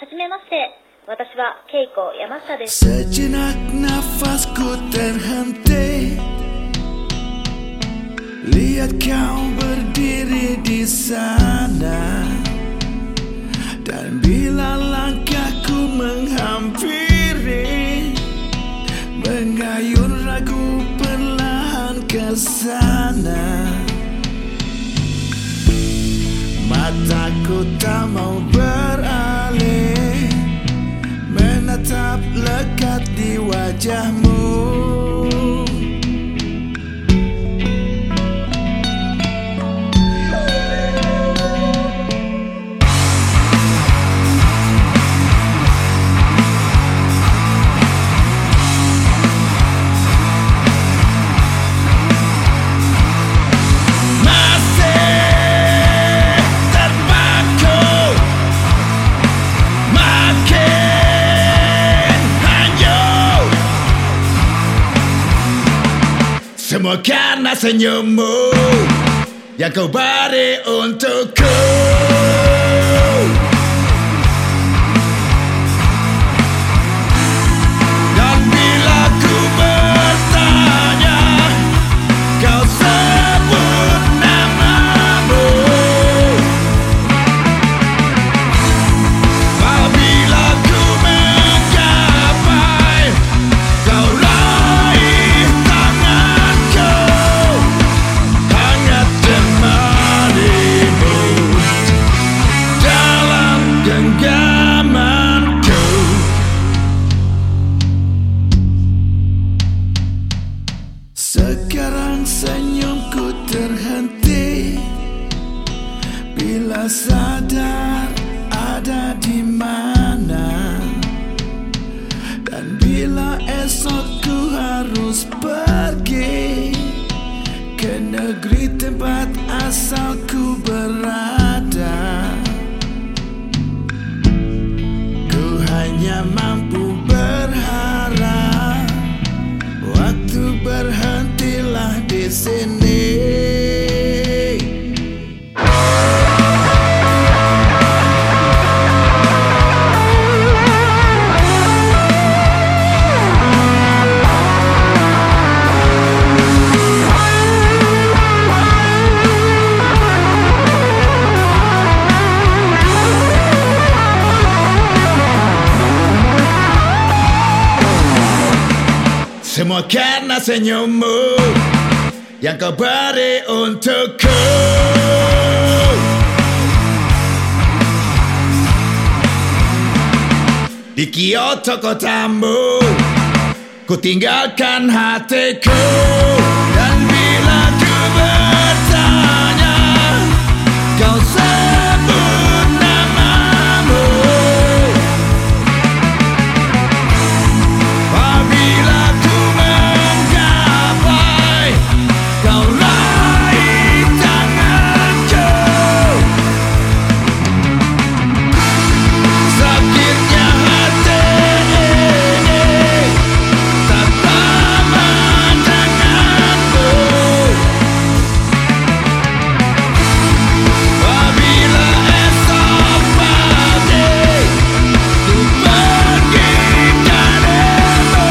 はじめまして、私はケイコ山下です。 Sejenak nafasku terhenti, lihat kau berdiri di sana, dan bila langkahku menghampiri, mengayun ragu perlahan ke sana. Mataku tak mau beralih, menatap lekat di wajahmu. Semua karena senyummu yang kau beri untukku. Dan bila ku bertanya, kau sebut namamu. Apabila ku menggapai, kau raih tanganku, hangat temanimu dalam genggamanku. Sekarang senyumku terhenti bila sadar ada di mana, dan bila esok ku harus pergi ke negeri tempat asalku berada. Ku hanya mampu berharap waktu berhentilah di sini. Semua karena senyummu yang kau beri untukku. Di Kyoto kotamu, ku tinggalkan hatiku. Dan bila ku bertanya, kau sebut namamu. Apabila ku menggapai, kau raih tanganku. Sakitnya hati ini tak sama denganmu. Apabila esok pagi ku pergi darimu,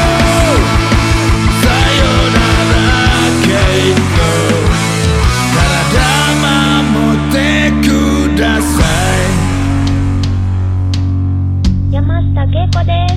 sayonara Keiko, karadama mote kudasai. 山下ケイコです。